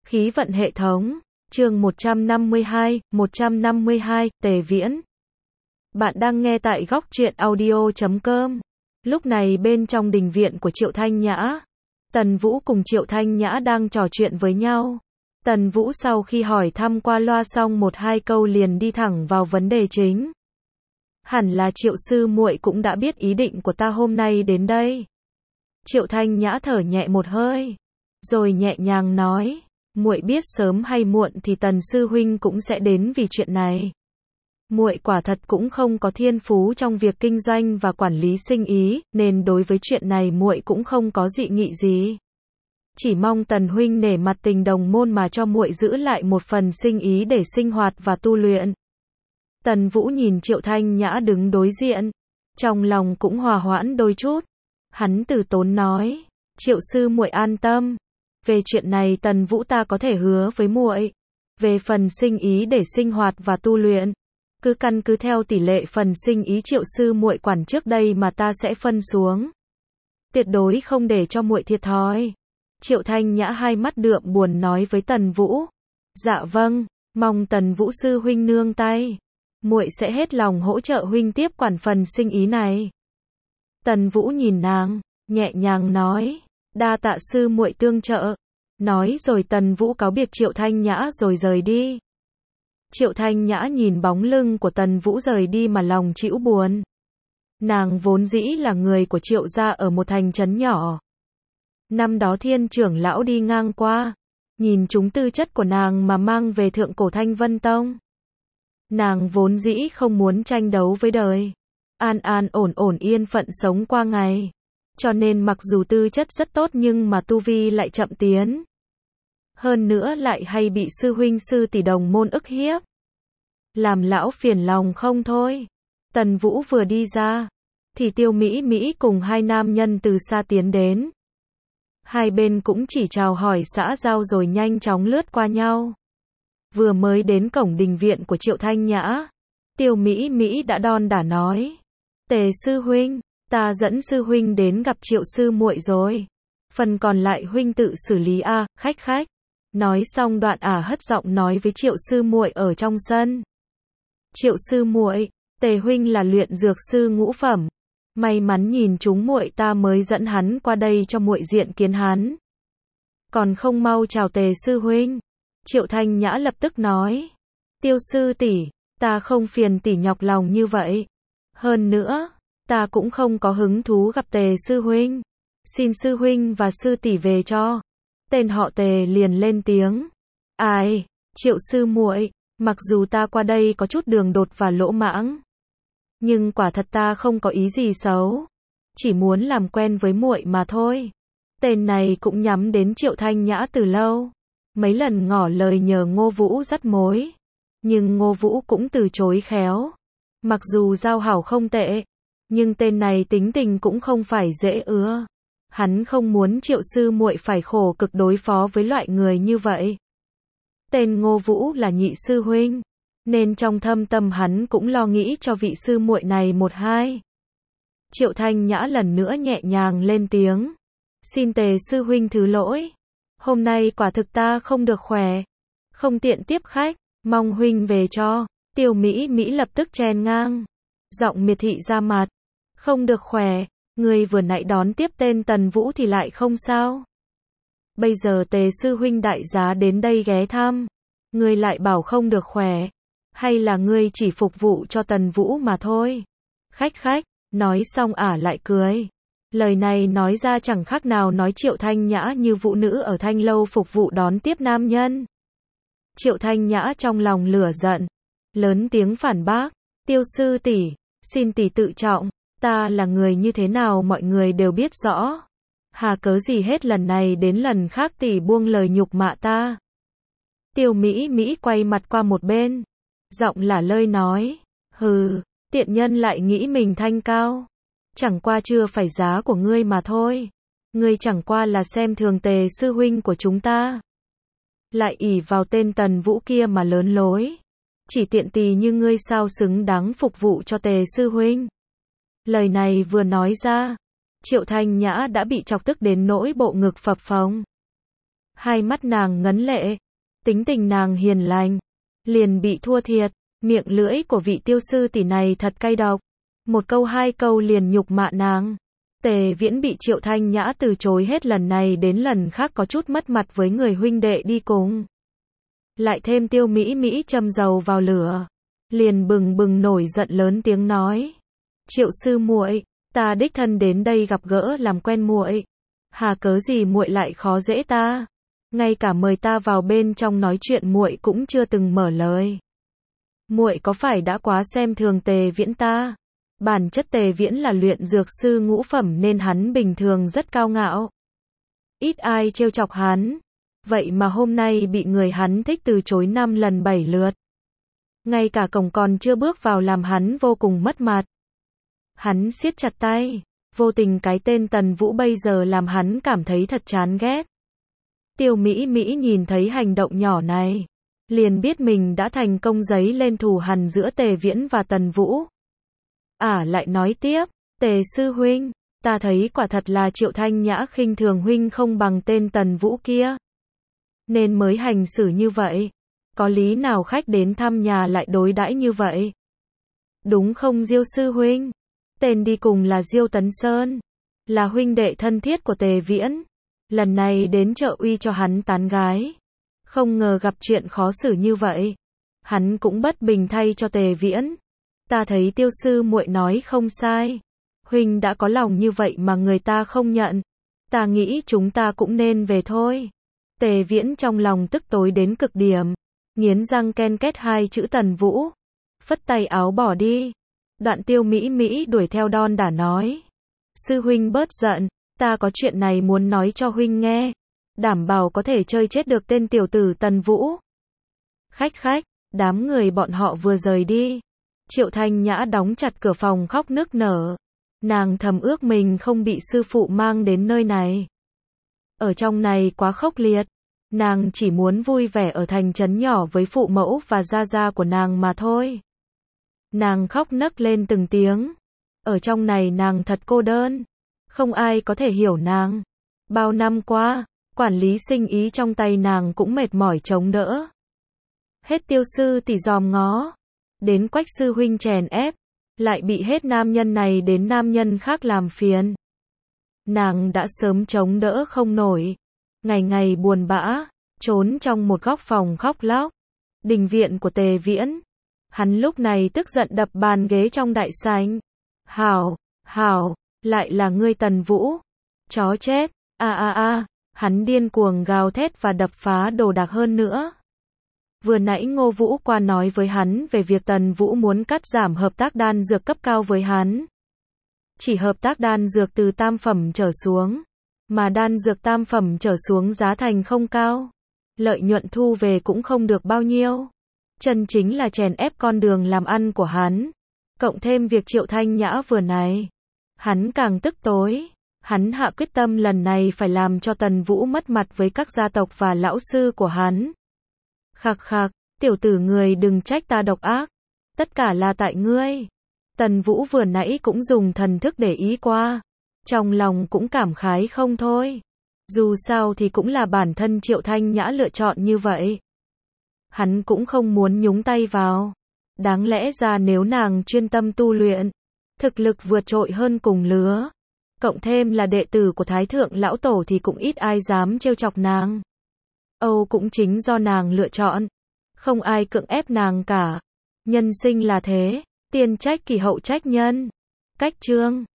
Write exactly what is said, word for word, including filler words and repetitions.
Khí vận hệ thống, chương một trăm năm mươi hai, một trăm năm mươi hai, Tề Viễn. Bạn đang nghe tại góc truyện audio chấm com. Lúc này bên trong đình viện của Triệu Thanh Nhã, Tần Vũ cùng Triệu Thanh Nhã đang trò chuyện với nhau. Tần Vũ sau khi hỏi thăm qua loa xong một hai câu liền đi thẳng vào vấn đề chính. Hẳn là Triệu sư muội cũng đã biết ý định của ta hôm nay đến đây. Triệu Thanh Nhã thở nhẹ một hơi, rồi nhẹ nhàng nói, muội biết sớm hay muộn thì Tần sư huynh cũng sẽ đến vì chuyện này. Muội quả thật cũng không có thiên phú trong việc kinh doanh và quản lý sinh ý, nên đối với chuyện này muội cũng không có dị nghị gì. Chỉ mong Tần huynh nể mặt tình đồng môn mà cho muội giữ lại một phần sinh ý để sinh hoạt và tu luyện. Tần Vũ nhìn Triệu Thanh Nhã đứng đối diện, trong lòng cũng hòa hoãn đôi chút. Hắn từ tốn nói, Triệu sư muội an tâm, về chuyện này Tần Vũ ta có thể hứa với muội. Về phần sinh ý để sinh hoạt và tu luyện, cứ căn cứ theo tỷ lệ phần sinh ý Triệu sư muội quản trước đây mà ta sẽ phân xuống. Tuyệt đối không để cho muội thiệt thòi. Triệu Thanh Nhã hai mắt đượm buồn nói với Tần Vũ. Dạ vâng, mong Tần Vũ sư huynh nương tay. Muội sẽ hết lòng hỗ trợ huynh tiếp quản phần sinh ý này. Tần Vũ nhìn nàng, nhẹ nhàng nói, đa tạ sư muội tương trợ. Nói rồi Tần Vũ cáo biệt Triệu Thanh Nhã rồi rời đi. Triệu Thanh Nhã nhìn bóng lưng của Tần Vũ rời đi mà lòng trĩu buồn. Nàng vốn dĩ là người của Triệu gia ở một thành trấn nhỏ. Năm đó Thiên trưởng lão đi ngang qua, nhìn chúng tư chất của nàng mà mang về Thượng Cổ Thanh Vân Tông. Nàng vốn dĩ không muốn tranh đấu với đời, an an ổn ổn yên phận sống qua ngày. Cho nên mặc dù tư chất rất tốt nhưng mà tu vi lại chậm tiến. Hơn nữa lại hay bị sư huynh sư tỷ đồng môn ức hiếp. Làm lão phiền lòng không thôi. Tần Vũ vừa đi ra, thì Tiêu Mỹ Mỹ cùng hai nam nhân từ xa tiến đến. Hai bên cũng chỉ chào hỏi xã giao rồi nhanh chóng lướt qua nhau. Vừa mới đến cổng đình viện của Triệu Thanh Nhã, Tiêu Mỹ Mỹ đã đon đả nói, Tề sư huynh, ta dẫn sư huynh đến gặp Triệu sư muội rồi. Phần còn lại huynh tự xử lý a, à, khách khách. Nói xong đoạn ả hất giọng nói với Triệu sư muội ở trong sân. Triệu sư muội, Tề huynh là luyện dược sư ngũ phẩm. May mắn nhìn chúng muội ta mới dẫn hắn qua đây cho muội diện kiến hắn. Còn không mau chào Tề sư huynh. Triệu Thanh Nhã lập tức nói, Tiêu sư tỷ, ta không phiền tỷ nhọc lòng như vậy. Hơn nữa, ta cũng không có hứng thú gặp Tề sư huynh. Xin sư huynh và sư tỷ về cho. Tên họ Tề liền lên tiếng. Ai, Triệu sư muội, mặc dù ta qua đây có chút đường đột và lỗ mãng, nhưng quả thật ta không có ý gì xấu, chỉ muốn làm quen với muội mà thôi. Tên này cũng nhắm đến Triệu Thanh Nhã từ lâu, mấy lần ngỏ lời nhờ Ngô Vũ dắt mối, nhưng Ngô Vũ cũng từ chối khéo. Mặc dù giao hảo không tệ, nhưng tên này tính tình cũng không phải dễ ưa. Hắn không muốn Triệu sư muội phải khổ cực đối phó với loại người như vậy. Tên Ngô Vũ là nhị sư huynh, nên trong thâm tâm hắn cũng lo nghĩ cho vị sư muội này một hai. Triệu Thanh Nhã lần nữa nhẹ nhàng lên tiếng. Xin Tề sư huynh thứ lỗi. Hôm nay quả thực ta không được khỏe, không tiện tiếp khách, mong huynh về cho. Tiêu Mỹ Mỹ lập tức chen ngang, giọng miệt thị ra mặt. Không được khỏe, người vừa nãy đón tiếp tên Tần Vũ thì lại không sao. Bây giờ Tề sư huynh đại giá đến đây ghé thăm, người lại bảo không được khỏe. Hay là ngươi chỉ phục vụ cho Tần Vũ mà thôi? Khách khách, nói xong ả lại cười. Lời này nói ra chẳng khác nào nói Triệu Thanh Nhã như vũ nữ ở thanh lâu phục vụ đón tiếp nam nhân. Triệu Thanh Nhã trong lòng lửa giận, lớn tiếng phản bác. Tiêu sư tỷ, xin tỷ tự trọng, ta là người như thế nào mọi người đều biết rõ. Hà cớ gì hết lần này đến lần khác tỷ buông lời nhục mạ ta. Tiêu Mỹ Mỹ quay mặt qua một bên, giọng lả lơi nói, hừ, tiện nhân lại nghĩ mình thanh cao. Chẳng qua chưa phải giá của ngươi mà thôi. Ngươi chẳng qua là xem thường Tề sư huynh của chúng ta. Lại ỷ vào tên Tần Vũ kia mà lớn lối. Chỉ tiện tì như ngươi sao xứng đáng phục vụ cho Tề sư huynh. Lời này vừa nói ra, Triệu Thanh Nhã đã bị chọc tức đến nỗi bộ ngực phập phồng. Hai mắt nàng ngấn lệ, tính tình nàng hiền lành, liền bị thua thiệt, miệng lưỡi của vị tiêu sư tỷ này thật cay độc, một câu hai câu liền nhục mạ nàng. Tề Viễn bị Triệu Thanh Nhã từ chối hết lần này đến lần khác có chút mất mặt với người huynh đệ đi cùng. Lại thêm Tiêu Mỹ Mỹ châm dầu vào lửa, liền bừng bừng nổi giận lớn tiếng nói: "Triệu sư muội, ta đích thân đến đây gặp gỡ làm quen muội, hà cớ gì muội lại khó dễ ta? Ngay cả mời ta vào bên trong nói chuyện muội cũng chưa từng mở lời. Muội có phải đã quá xem thường Tề Viễn ta?" Bản chất Tề Viễn là luyện dược sư ngũ phẩm nên hắn bình thường rất cao ngạo. Ít ai trêu chọc hắn. Vậy mà hôm nay bị người hắn thích từ chối năm lần bảy lượt. Ngay cả cổng còn chưa bước vào làm hắn vô cùng mất mặt. Hắn siết chặt tay. Vô tình cái tên Tần Vũ bây giờ làm hắn cảm thấy thật chán ghét. Tiêu Mỹ Mỹ nhìn thấy hành động nhỏ này, liền biết mình đã thành công giấy lên thù hằn giữa Tề Viễn và Tần Vũ. Ả à, lại nói tiếp: "Tề sư huynh, ta thấy quả thật là Triệu Thanh Nhã khinh thường huynh không bằng tên Tần Vũ kia, nên mới hành xử như vậy. Có lý nào khách đến thăm nhà lại đối đãi như vậy? Đúng không Diêu sư huynh? Tên đi cùng là Diêu Tấn Sơn, là huynh đệ thân thiết của Tề Viễn, lần này đến trợ uy cho hắn tán gái. Không ngờ gặp chuyện khó xử như vậy. Hắn cũng bất bình thay cho Tề Viễn. Ta thấy Tiêu sư muội nói không sai. Huynh đã có lòng như vậy mà người ta không nhận. Ta nghĩ chúng ta cũng nên về thôi." Tề Viễn trong lòng tức tối đến cực điểm, nghiến răng ken két hai chữ Tần Vũ, phất tay áo bỏ đi. Đoạn Tiêu Mỹ Mỹ đuổi theo đon đả nói: "Sư huynh bớt giận, ta có chuyện này muốn nói cho huynh nghe, đảm bảo có thể chơi chết được tên tiểu tử Tần Vũ." Khách khách, đám người bọn họ vừa rời đi, Triệu Thanh Nhã đóng chặt cửa phòng khóc nức nở. Nàng thầm ước mình không bị sư phụ mang đến nơi này. Ở trong này quá khốc liệt. Nàng chỉ muốn vui vẻ ở thành trấn nhỏ với phụ mẫu và gia gia của nàng mà thôi. Nàng khóc nấc lên từng tiếng. Ở trong này nàng thật cô đơn. Không ai có thể hiểu nàng. Bao năm qua, quản lý sinh ý trong tay nàng cũng mệt mỏi chống đỡ. Hết Tiêu sư tỷ dòm ngó, đến Quách sư huynh chèn ép, lại bị hết nam nhân này đến nam nhân khác làm phiền. Nàng đã sớm chống đỡ không nổi, ngày ngày buồn bã, trốn trong một góc phòng khóc lóc. Đình viện của Tề Viễn, hắn lúc này tức giận đập bàn ghế trong đại sảnh. "Hảo, hảo, lại là ngươi Tần Vũ, chó chết, a a a." Hắn điên cuồng gào thét và đập phá đồ đạc hơn nữa. Vừa nãy Ngô Vũ qua nói với hắn về việc Tần Vũ muốn cắt giảm hợp tác đan dược cấp cao với hắn. Chỉ hợp tác đan dược từ tam phẩm trở xuống, mà đan dược tam phẩm trở xuống giá thành không cao, lợi nhuận thu về cũng không được bao nhiêu. Chân chính là chèn ép con đường làm ăn của hắn. Cộng thêm việc Triệu Thanh Nhã vừa này, hắn càng tức tối. Hắn hạ quyết tâm lần này phải làm cho Tần Vũ mất mặt với các gia tộc và lão sư của hắn. "Khạc khạc, tiểu tử người đừng trách ta độc ác. Tất cả là tại ngươi." Tần Vũ vừa nãy cũng dùng thần thức để ý qua. Trong lòng cũng cảm khái không thôi. Dù sao thì cũng là bản thân Triệu Thanh Nhã lựa chọn như vậy. Hắn cũng không muốn nhúng tay vào. Đáng lẽ ra nếu nàng chuyên tâm tu luyện, thực lực vượt trội hơn cùng lứa, cộng thêm là đệ tử của Thái Thượng Lão Tổ thì cũng ít ai dám trêu chọc nàng. Âu cũng chính do nàng lựa chọn. Không ai cưỡng ép nàng cả. Nhân sinh là thế. Tiên trách kỳ hậu trách nhân. Cách chương